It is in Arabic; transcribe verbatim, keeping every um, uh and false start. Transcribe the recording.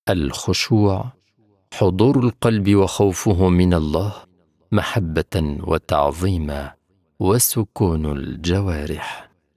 الخشوع حضور القلب وخوفه من الله، محبة وتعظيما، وسكون الجوارح.